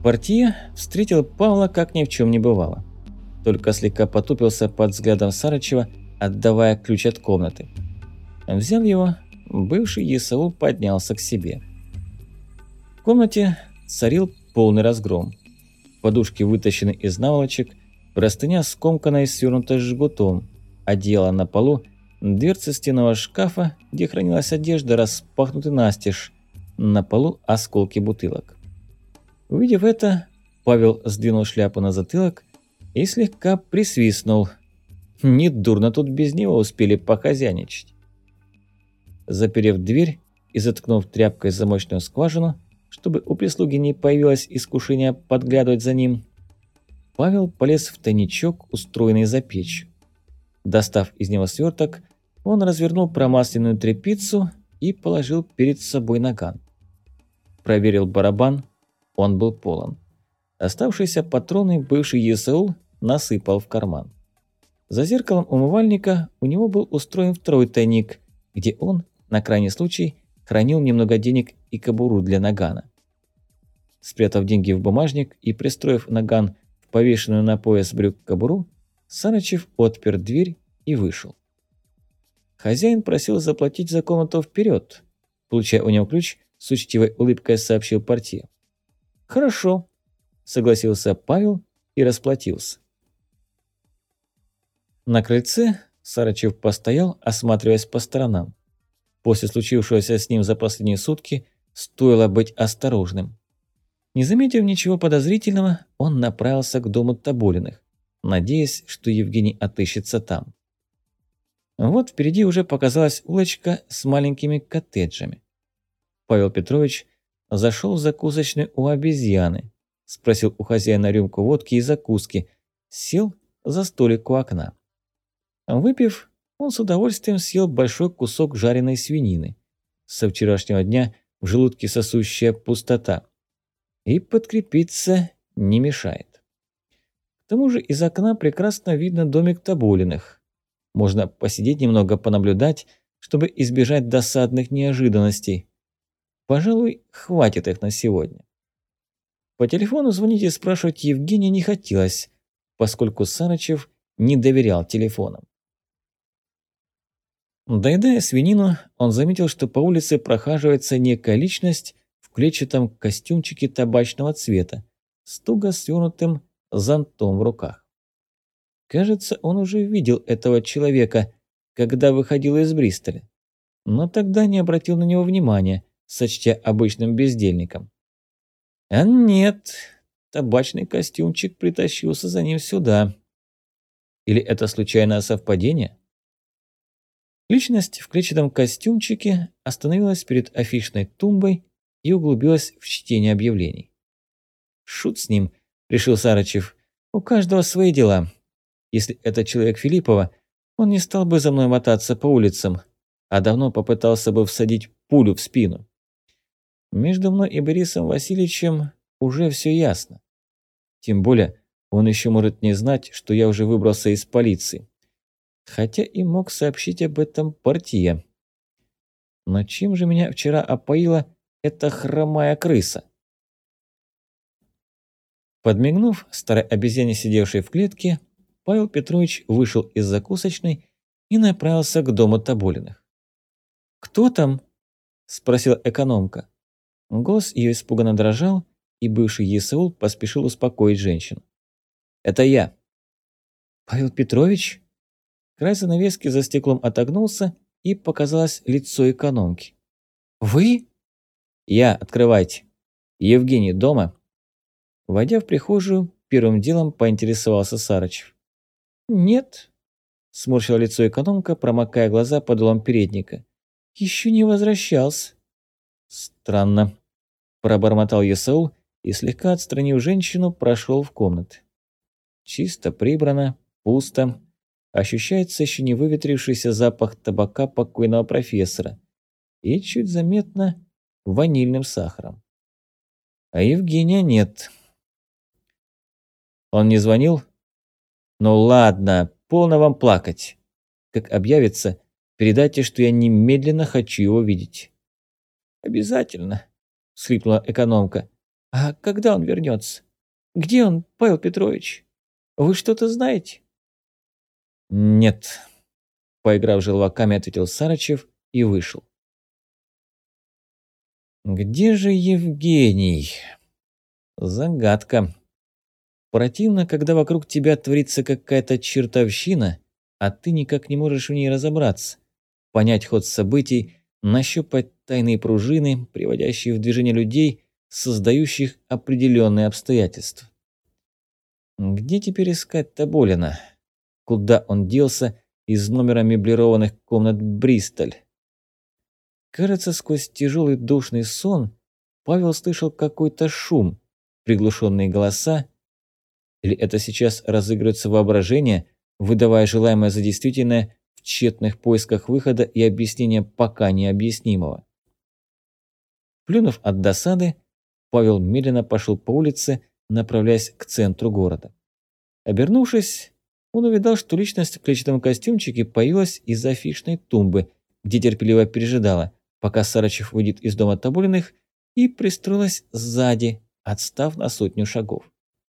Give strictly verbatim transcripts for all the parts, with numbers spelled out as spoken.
Портье встретил Павла как ни в чем не бывало. Только слегка потупился под взглядом Сарычева, отдавая ключ от комнаты. Взяв его, бывший Есаул поднялся к себе. В комнате царил полный разгром. Подушки вытащены из наволочек, простыня скомкана и свернута жгутом, одеяло на полу, дверцы стенного шкафа, где хранилась одежда, распахнуты настежь, на полу осколки бутылок. Увидев это, Павел сдвинул шляпу на затылок и слегка присвистнул. Недурно тут без него успели похозяйничать. Заперев дверь и заткнув тряпкой замочную скважину, чтобы у прислуги не появилось искушение подглядывать за ним, Павел полез в тайничок, устроенный за печью. Достав из него сверток, он развернул промасленную тряпицу и положил перед собой наган. Проверил барабан, он был полон. Оставшиеся патроны бывший Есаул насыпал в карман. За зеркалом умывальника у него был устроен второй тайник, где он, на крайний случай, хранил немного денег и кобуру для нагана. Спрятав деньги в бумажник и пристроив наган в повешенную на пояс брюк кобуру, Сарычев отпер дверь и вышел. Хозяин просил заплатить за комнату вперед. Получая у него ключ, с учтивой улыбкой сообщил портье. «Хорошо», – согласился Павел и расплатился. На крыльце Сарычев постоял, осматриваясь по сторонам. После случившегося с ним за последние сутки стоило быть осторожным. Не заметив ничего подозрительного, он направился к дому Тоболиных, надеясь, что Евгений отыщется там. Вот впереди уже показалась улочка с маленькими коттеджами. Павел Петрович зашел в закусочную у обезьяны, спросил у хозяина рюмку водки и закуски, сел за столик у окна. Выпив, он с удовольствием съел большой кусок жареной свинины. Со вчерашнего дня в желудке сосущая пустота. И подкрепиться не мешает. К тому же из окна прекрасно видно домик Тоболиных. Можно посидеть немного, понаблюдать, чтобы избежать досадных неожиданностей. Пожалуй, хватит их на сегодня. По телефону звонить и спрашивать Евгения не хотелось, поскольку Сарычев не доверял телефонам. Доедая свинину, он заметил, что по улице прохаживается некая личность в клетчатом костюмчике табачного цвета с туго свернутым зонтом в руках. Кажется, он уже видел этого человека, когда выходил из Бристоля, но тогда не обратил на него внимания, сочтя обычным бездельником. А нет, табачный костюмчик притащился за ним сюда. Или это случайное совпадение? Личность в клетчатом костюмчике остановилась перед афишной тумбой и углубилась в чтение объявлений. «Шут с ним», – решил Сарычев, – «у каждого свои дела. Если это человек Филиппова, он не стал бы за мной мотаться по улицам, а давно попытался бы всадить пулю в спину. Между мной и Борисом Васильевичем уже все ясно. Тем более он еще может не знать, что я уже выбрался из полиции. Хотя и мог сообщить об этом портье. Но чем же меня вчера опоила эта хромая крыса?» Подмигнув старой обезьяне, сидевшей в клетке, Павел Петрович вышел из закусочной и направился к дому Тоболиных. «Кто там?» – спросила экономка. Голос ее испуганно дрожал, и бывший Есаул поспешил успокоить женщину. «Это я». «Павел Петрович?» Край занавески за стеклом отогнулся, и показалось лицо экономки. «Вы?» «Я, открывайте. Евгений дома?» Войдя в прихожую, первым делом поинтересовался Сарычев. «Нет», – сморщила лицо экономка, промокая глаза подолом передника. «Еще не возвращался». «Странно», – пробормотал Есаул и, слегка отстранив женщину, прошел в комнаты. Чисто прибрано, пусто. Ощущается еще не выветрившийся запах табака покойного профессора и чуть заметно ванильным сахаром. А Евгения нет. Он не звонил? Ну ладно, полно вам плакать. Как объявится, передайте, что я немедленно хочу его видеть. Обязательно, всхлипнула экономка. А когда он вернется? Где он, Павел Петрович? Вы что-то знаете? Нет, поиграв желваками, ответил Сарычев и вышел. Где же Евгений? Загадка. Противно, когда вокруг тебя творится какая-то чертовщина, а ты никак не можешь в ней разобраться, понять ход событий, нащупать тайные пружины, приводящие в движение людей, создающих определенные обстоятельства. Где теперь искать Тоболина? Куда он делся из номера меблированных комнат Бристоль? Кажется, сквозь тяжелый душный сон Павел слышал какой-то шум, приглушенные голоса. Или это сейчас разыгрывается воображение, выдавая желаемое за действительное в тщетных поисках выхода и объяснения пока необъяснимого? Плюнув от досады, Павел медленно пошел по улице, направляясь к центру города. Обернувшись, он увидал, что личность в клетчатом костюмчике появилась из афишной тумбы, где терпеливо пережидала, пока Сарычев выйдет из дома Тоболиных, и пристроилась сзади, отстав на сотню шагов.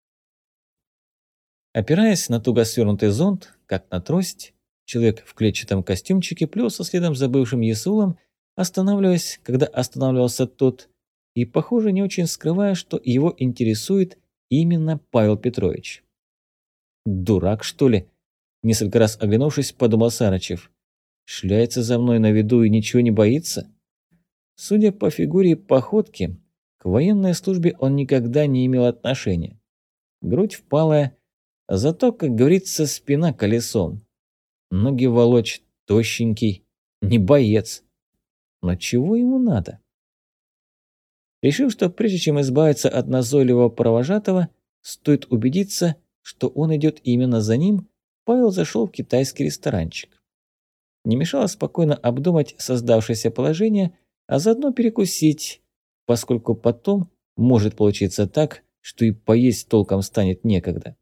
Опираясь на туго свернутый зонт, как на трость, человек в клетчатом костюмчике плелся следом за бывшим Есаулом, останавливаясь, когда останавливался тот, и, похоже, не очень скрывая, что его интересует именно Павел Петрович. «Дурак, что ли?» – несколько раз оглянувшись, подумал Сарычев. «Шляется за мной на виду и ничего не боится?» Судя по фигуре и походке, к военной службе он никогда не имел отношения. Грудь впалая, зато, как говорится, спина колесом. Ноги волочь, тощенький, не боец. Но чего ему надо? Решив, что прежде чем избавиться от назойливого провожатого, стоит убедиться, что он идет именно за ним, Павел зашел в китайский ресторанчик. Не мешало спокойно обдумать создавшееся положение, а заодно перекусить, поскольку потом может получиться так, что и поесть толком станет некогда.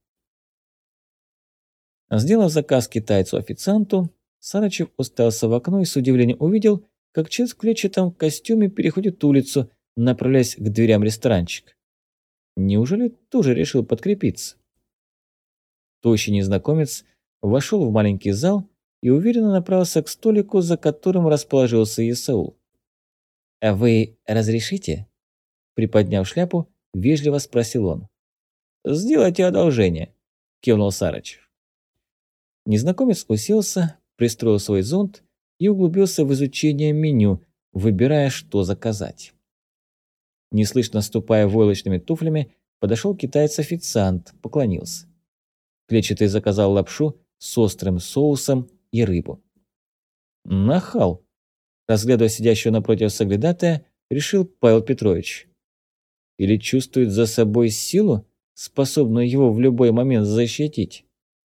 Сделав заказ китайцу-официанту, Сарычев уставился в окно и с удивлением увидел, как человек в клетчатом костюме переходит улицу, направляясь к дверям ресторанчика. Неужели тоже решил подкрепиться? Тощий незнакомец вошел в маленький зал и уверенно направился к столику, за которым расположился Исаул. «А вы разрешите?» Приподняв шляпу, вежливо спросил он. «Сделайте одолжение», – кивнул Сарычев. Незнакомец уселся, пристроил свой зонт и углубился в изучение меню, выбирая, что заказать. Неслышно ступая войлочными туфлями, подошел китаец-официант, поклонился. Клетчатый заказал лапшу с острым соусом и рыбу. «Нахал!» Разглядывая сидящего напротив соглядатая, решил Павел Петрович. Или чувствует за собой силу, способную его в любой момент защитить?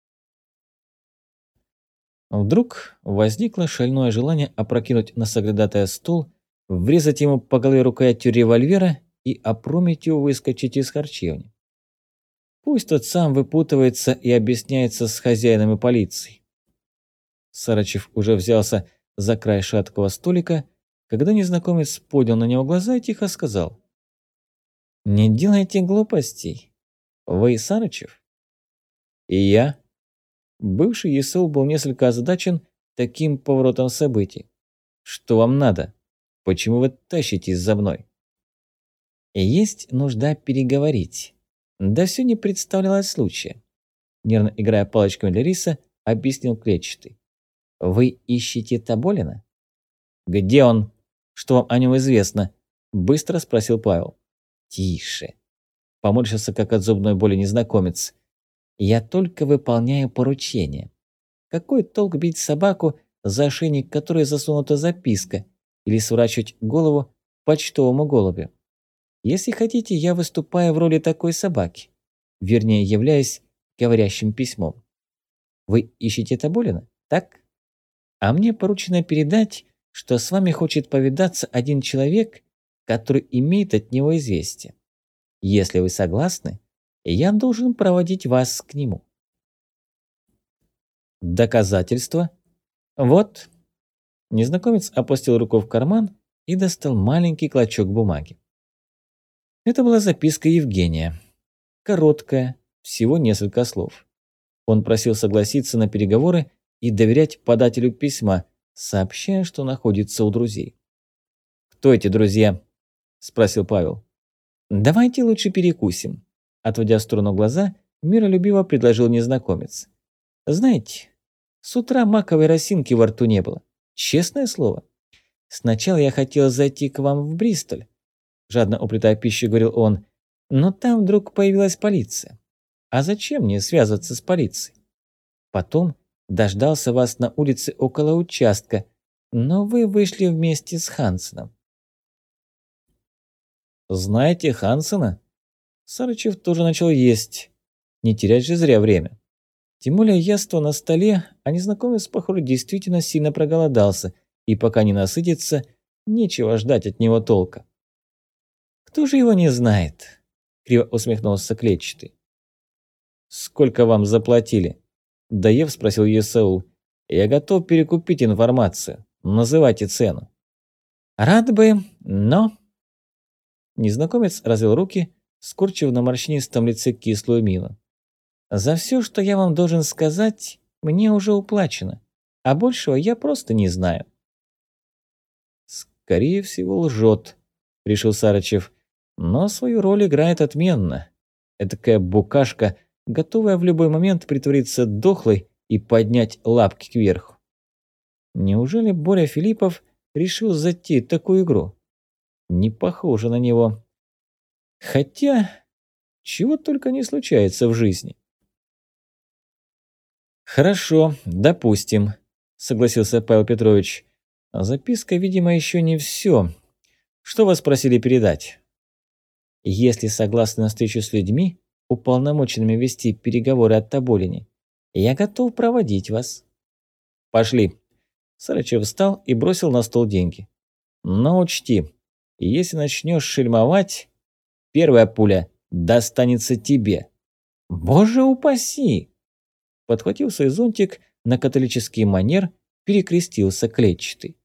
Вдруг возникло шальное желание опрокинуть на соглядатая стол, врезать ему по голове рукоятью револьвера и опрометью выскочить из харчевни. Пусть тот сам выпутывается и объясняется с хозяином и полицией. Сарычев уже взялся за край шаткого столика, когда незнакомец поднял на него глаза и тихо сказал: «Не делайте глупостей. Вы Сарычев?» «И я». Бывший Есаул был несколько озадачен таким поворотом событий. «Что вам надо? Почему вы тащитесь за мной?» «Есть нужда переговорить. Да все не представлялось случая», – нервно играя палочками для риса, объяснил клетчатый. «Вы ищете Тоболина?» «Где он? Что вам о нем известно?» – быстро спросил Павел. «Тише», – поморщился как от зубной боли незнакомец. «Я только выполняю поручение. Какой толк бить собаку, за ошейник которой засунута записка, или сворачивать голову почтовому голубю? Если хотите, я выступаю в роли такой собаки, вернее, являюсь говорящим письмом. Вы ищете Тоболина, так? А мне поручено передать, что с вами хочет повидаться один человек, который имеет от него известие. Если вы согласны, я должен проводить вас к нему». «Доказательства?» «Вот». Незнакомец опустил руку в карман и достал маленький клочок бумаги. Это была записка Евгения. Короткая, всего несколько слов. Он просил согласиться на переговоры и доверять подателю письма, сообщая, что находится у друзей. «Кто эти друзья?» – спросил Павел. «Давайте лучше перекусим», – отводя в сторону глаза, миролюбиво предложил незнакомец. «Знаете, с утра маковой росинки во рту не было. Честное слово. Сначала я хотел зайти к вам в Бристоль», – жадно уплетая пищу, говорил он, – «но там вдруг появилась полиция. А зачем мне связываться с полицией? Потом дождался вас на улице около участка, но вы вышли вместе с Хансеном». «Знаете Хансена?» Сарычев тоже начал есть. Не терять же зря время. Тем более яство на столе, а незнакомец, похоже, действительно сильно проголодался, и пока не насытится, нечего ждать от него толка. «Кто же его не знает?» – криво усмехнулся клетчатый. «Сколько вам заплатили?» – доев спросил Есаул. «Я готов перекупить информацию. Называйте цену». «Рад бы, но...» Незнакомец развел руки, скорчив на морщинистом лице кислую мину. «За все, что я вам должен сказать, мне уже уплачено, а большего я просто не знаю». «Скорее всего, лжет», — решил Сарычев, «но свою роль играет отменно. Этакая букашка, готовая в любой момент притвориться дохлой и поднять лапки кверху. Неужели Боря Филиппов решил затеять такую игру? Не похоже на него. Хотя, чего только не случается в жизни». «Хорошо, допустим», — согласился Павел Петрович. «Записка, видимо, еще не все. Что вас просили передать?» «Если согласны на встречу с людьми, уполномоченными вести переговоры от Тоболине, я готов проводить вас». «Пошли». Сарычев встал и бросил на стол деньги. «Но учти, если начнешь шельмовать, первая пуля достанется тебе». «Боже упаси!» Подхватив свой зонтик, на католический манер перекрестился клетчатый.